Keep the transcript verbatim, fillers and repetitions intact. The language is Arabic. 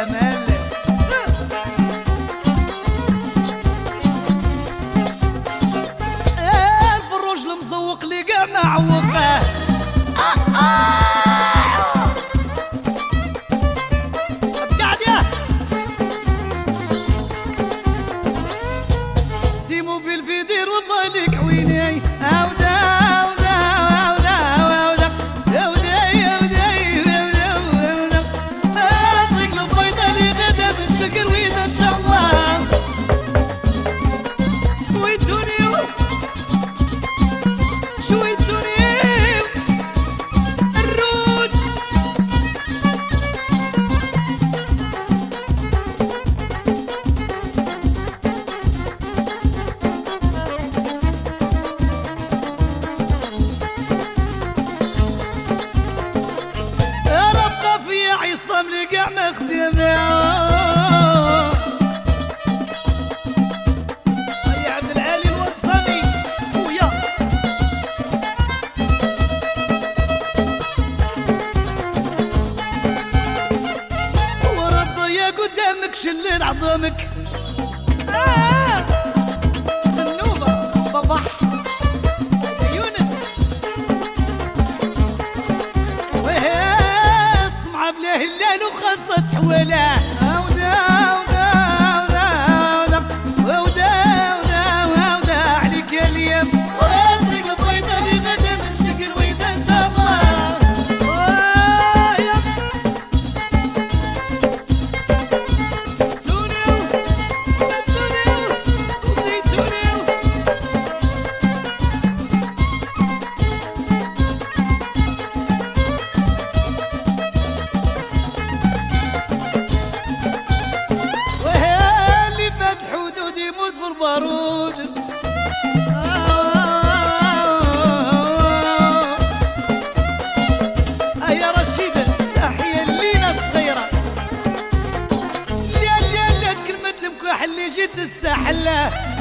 العمل. الفروج المزوق لي قاع ما عوقه. قاعد يا سيمو بالفيدير والله لك عويني. عودا عودا عودا عودا عودا عودا عودا الرجل البيضا اللي غدا في الشكر وين ان شاء الله. ويتوني شويتوني الروت ربقى في عصام لي قاع ما خدمه. قدامك شلل عظامك. آه زنوبة بابح يونس وهي سمعة بلا هلال وخاصة حوالاه. عودا عودا عودا عودا عودا عودا عليك يا اليوم وادرك البيضة اللي غدا من شكل ويدا ان شاء الله. بارود آه يا رشيدة تحية لينا صغيرة. يا يا لا تكلمت المكاح اللي جيت الساحلة.